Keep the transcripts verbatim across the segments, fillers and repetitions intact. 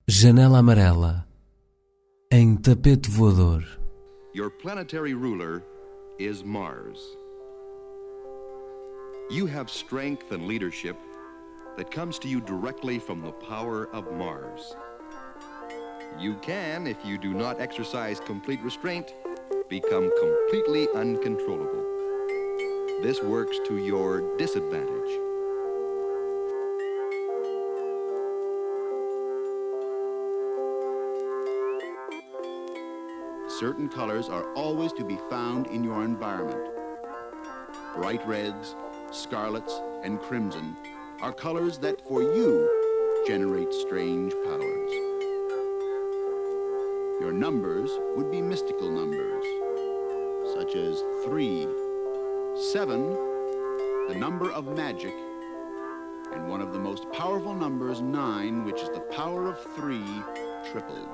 Janela amarela, em tapete voador. Your planetary ruler is Mars. You have strength and leadership that comes to you directly from the power of Mars. You can, if you do not exercise complete restraint, become completely uncontrollable. This works to your disadvantage. Certain colors are always to be found in your environment. Bright reds, scarlets, and crimson are colors that, for you, generate strange powers. Your numbers would be mystical numbers, such as three, seven, the number of magic, and one of the most powerful numbers, nine, which is the power of three tripled.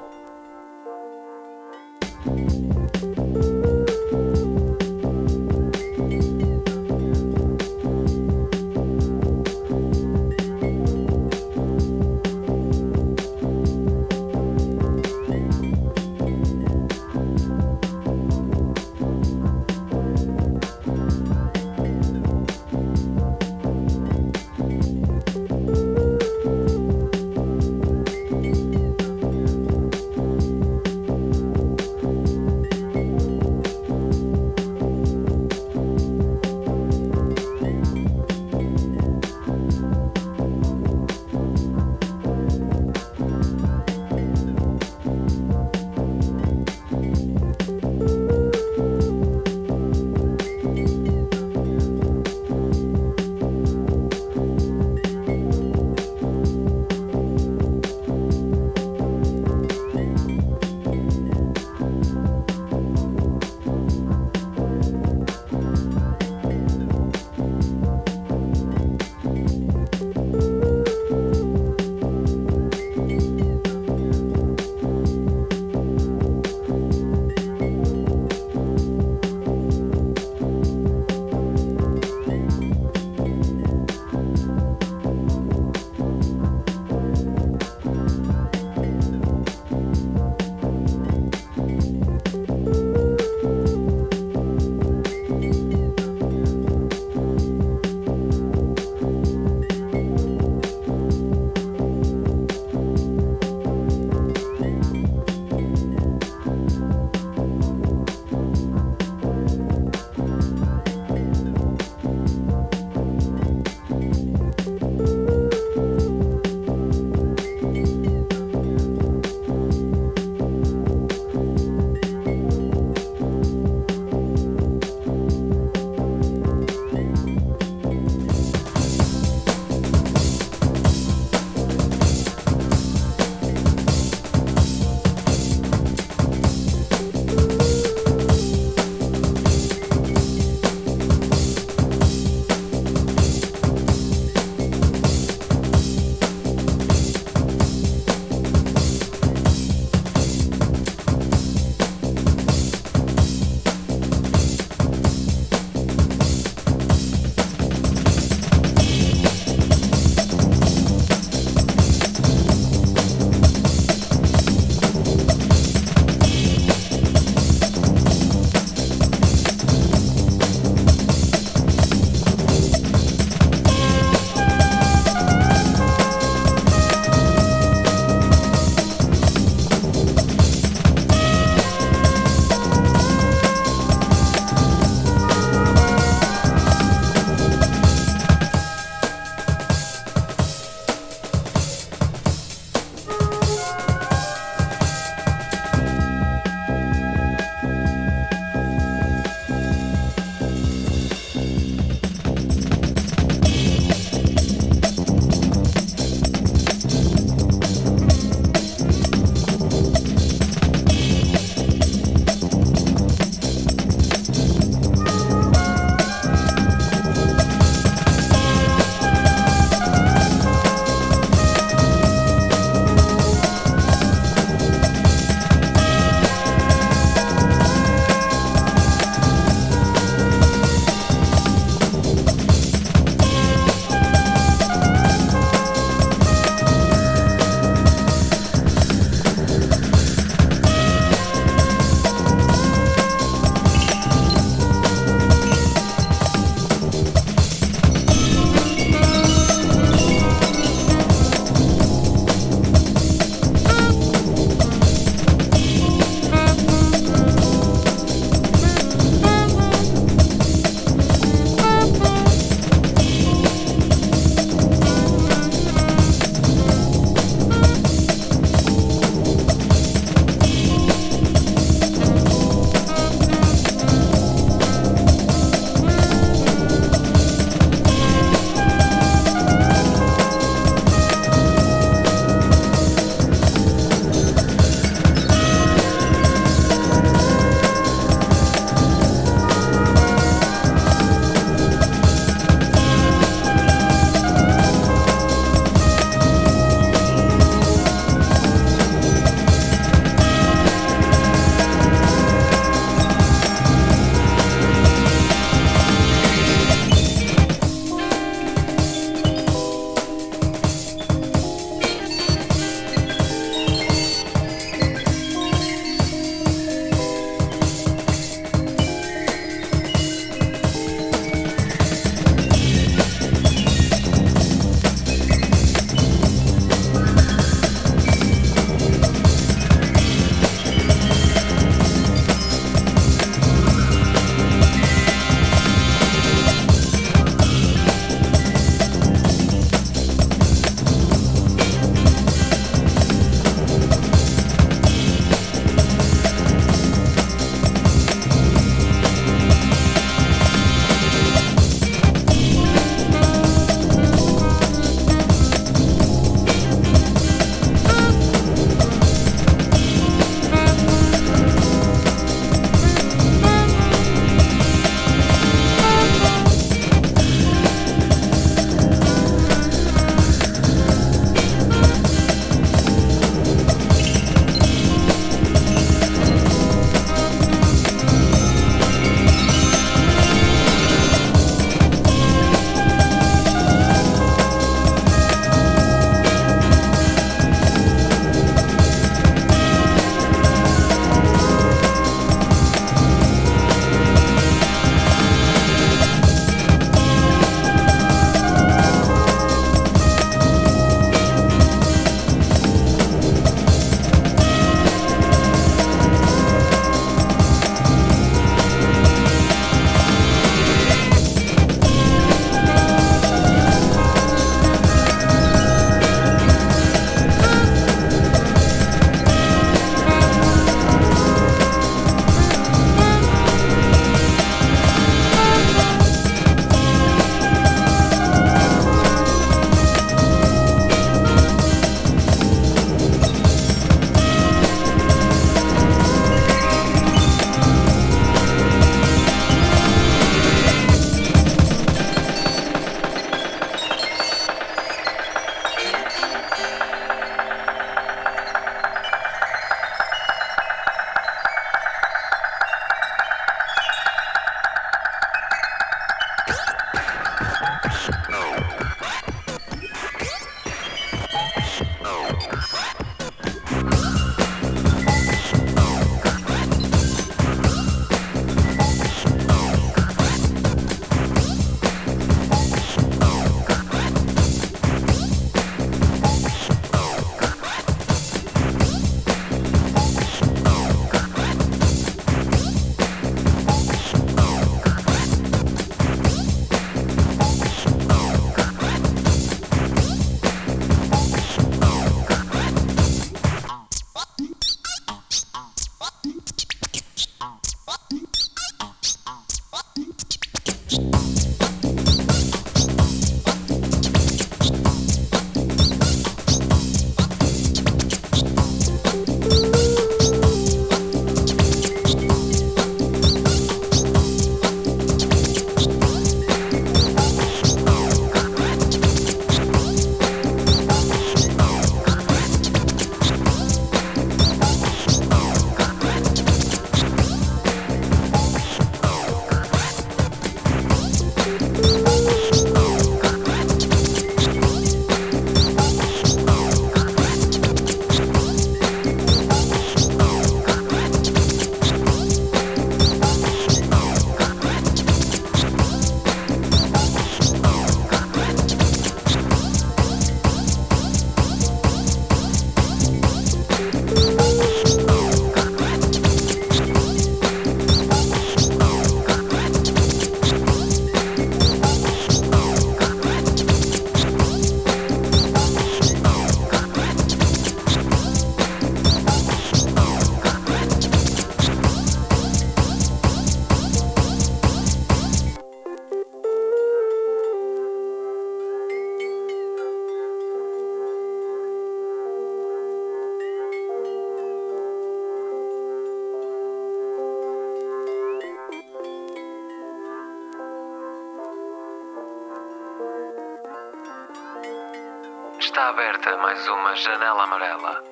Está aberta mais uma janela amarela.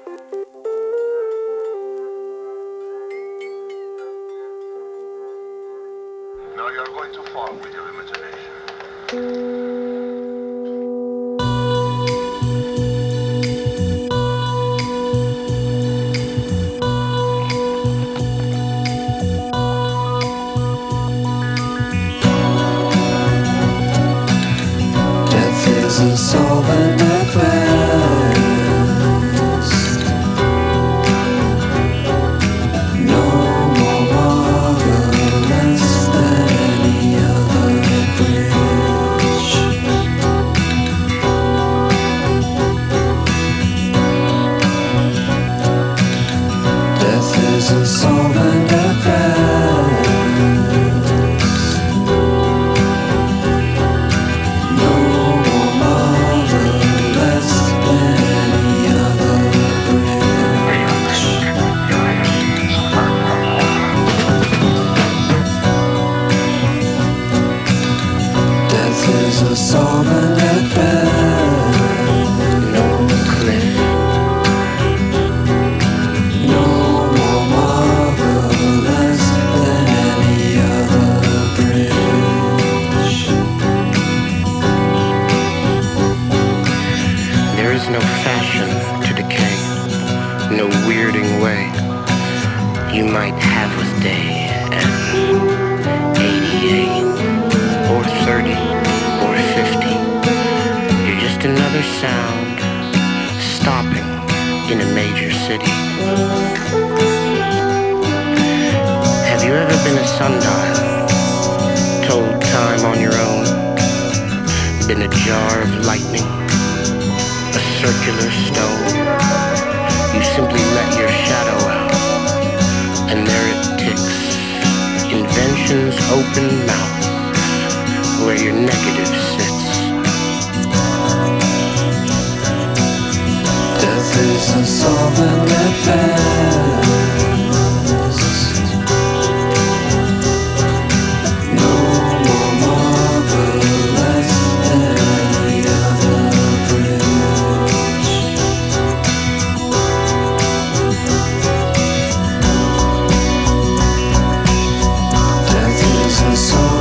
No, you're going too far with your imagination. Death is a solvent at last. No more marvelous than any other bridge. Death is a solvent at last. No more marvelous than any other bridge. Death is a solvent at best. No cliff. No more marvelous than any other bridge. There is no fashion to decay, no weirding way. You might have with day at eighty-eight, or thirty, or fifty. You're just another sound, stopping in a major city. Have you ever been a sundial, told time on your own? Been a jar of lightning? A circular stone. You simply let your shadow out, and there it ticks. Invention's open mouth, where your negative sits. Death is a solvent at best. No more marvelous than any other bridge. Death is a solvent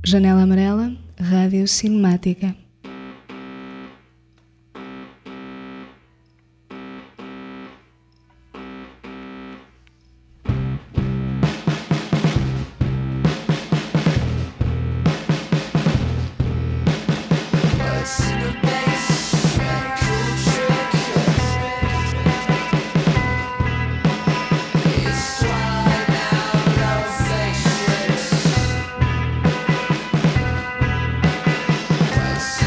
Janela Amarela, Rádio Cinemática. Let's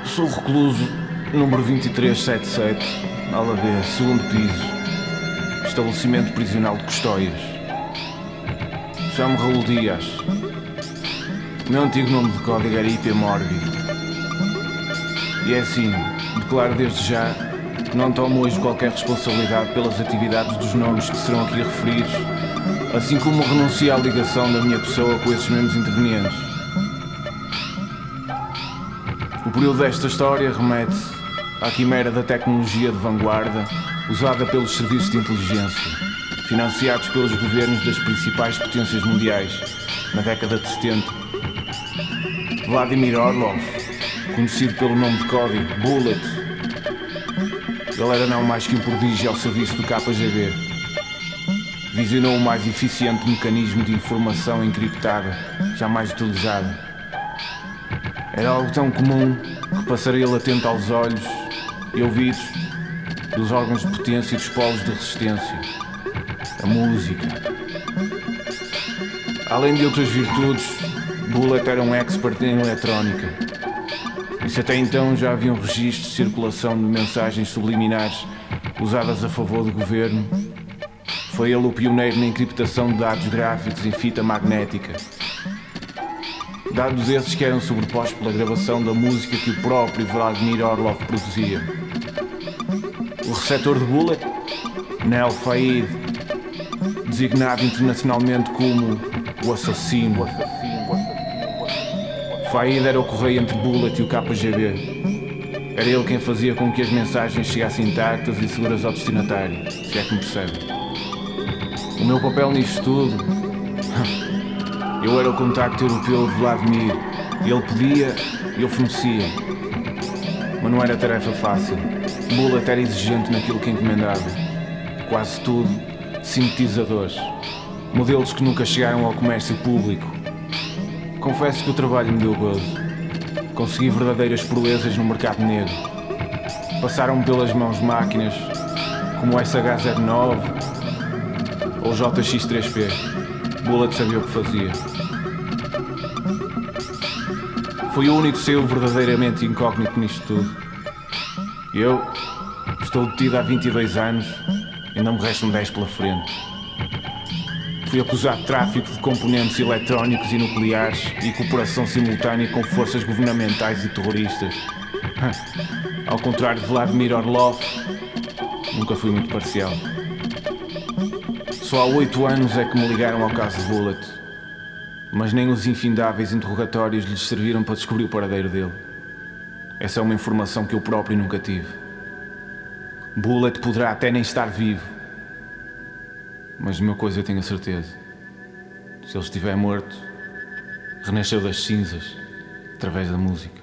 Sou recluso número vinte e três setenta e sete, ala B, segundo piso, estabelecimento prisional de Custóias. Chamo-me Raul Dias. O meu antigo nome de código era I P Mórbido. E é assim, declaro desde já que não tomo hoje qualquer responsabilidade pelas atividades dos nomes que serão aqui referidos, assim como renuncio à ligação da minha pessoa com esses mesmos intervenientes. O período desta história remete-se à quimera da tecnologia de vanguarda usada pelos serviços de inteligência, financiados pelos governos das principais potências mundiais na década de setenta. Vladimir Orlov, conhecido pelo nome de código Bullet, ele era não mais que um prodígio ao serviço do K G B. Visionou o mais eficiente mecanismo de informação encriptada jamais utilizado. Era algo tão comum que passaria latente aos olhos e ouvidos dos órgãos de potência e dos polos de resistência. A música. Além de outras virtudes, Bullet era um expert em eletrónica. E se até então já haviam registros de circulação de mensagens subliminares usadas a favor do governo, foi ele o pioneiro na encriptação de dados gráficos em fita magnética. Dados esses que eram sobrepostos pela gravação da música que o próprio Vladimir Orlov produzia. O receptor de Bullet, Nel Faid, designado internacionalmente como o assassino. Faid era o correio entre Bullet e o K G B. Era ele quem fazia com que as mensagens chegassem intactas e seguras ao destinatário, se é que me percebe. O meu papel nisto tudo... Eu era o contacto europeu de Vladimir. Ele pedia e eu fornecia. Mas não era tarefa fácil. Bullet era exigente naquilo que encomendava. Quase tudo sintetizadores. Modelos que nunca chegaram ao comércio público. Confesso que o trabalho me deu gozo. Consegui verdadeiras proezas no mercado negro. Passaram-me pelas mãos máquinas como o S H zero nove ou o J X três P. Bullet sabia o que fazia. Foi o único ser verdadeiramente incógnito nisto tudo. Eu estou detido há vinte e dois anos e ainda me restam dez pela frente. Fui acusado de tráfico de componentes eletrónicos e nucleares e cooperação simultânea com forças governamentais e terroristas. Ao contrário de Vladimir Orlov, nunca fui muito parcial. Só há oito anos é que me ligaram ao caso de Bullet, mas nem os infindáveis interrogatórios lhes serviram para descobrir o paradeiro dele. Essa é uma informação que eu próprio nunca tive. Bullet poderá até nem estar vivo, mas de uma coisa eu tenho a certeza: se ele estiver morto, renasceu das cinzas através da música.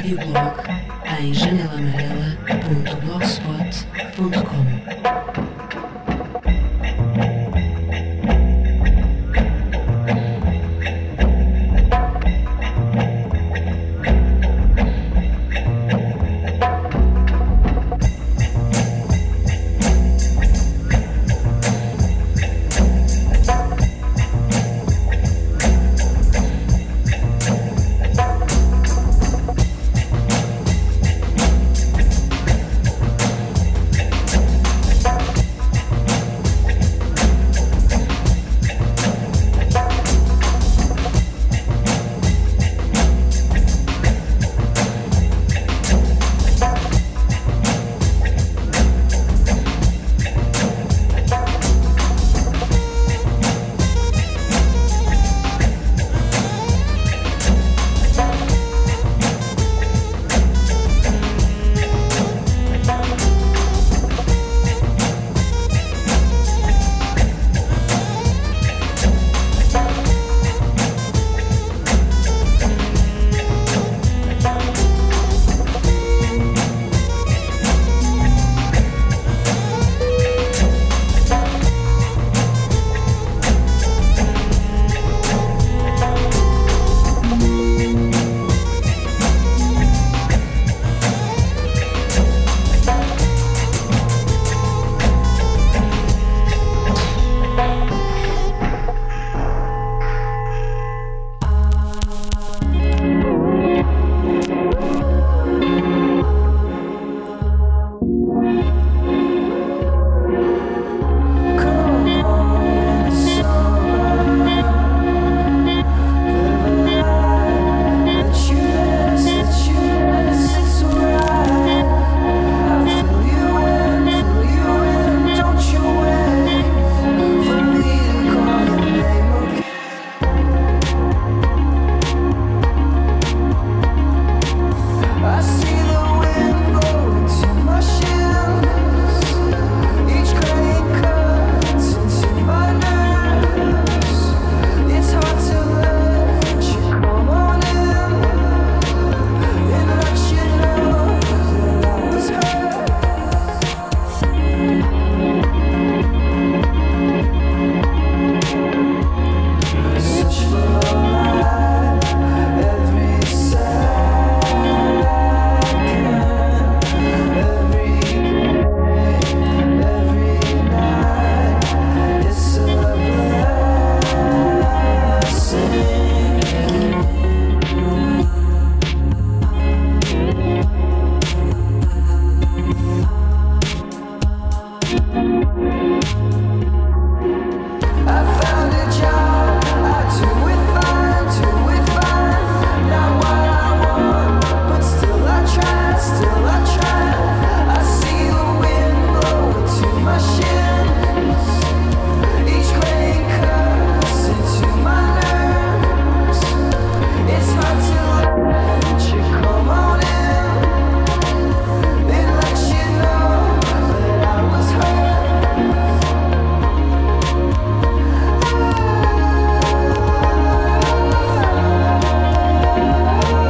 radioblog em janela amarela ponto blogspot ponto com.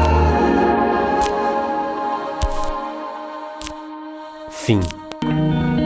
Fim.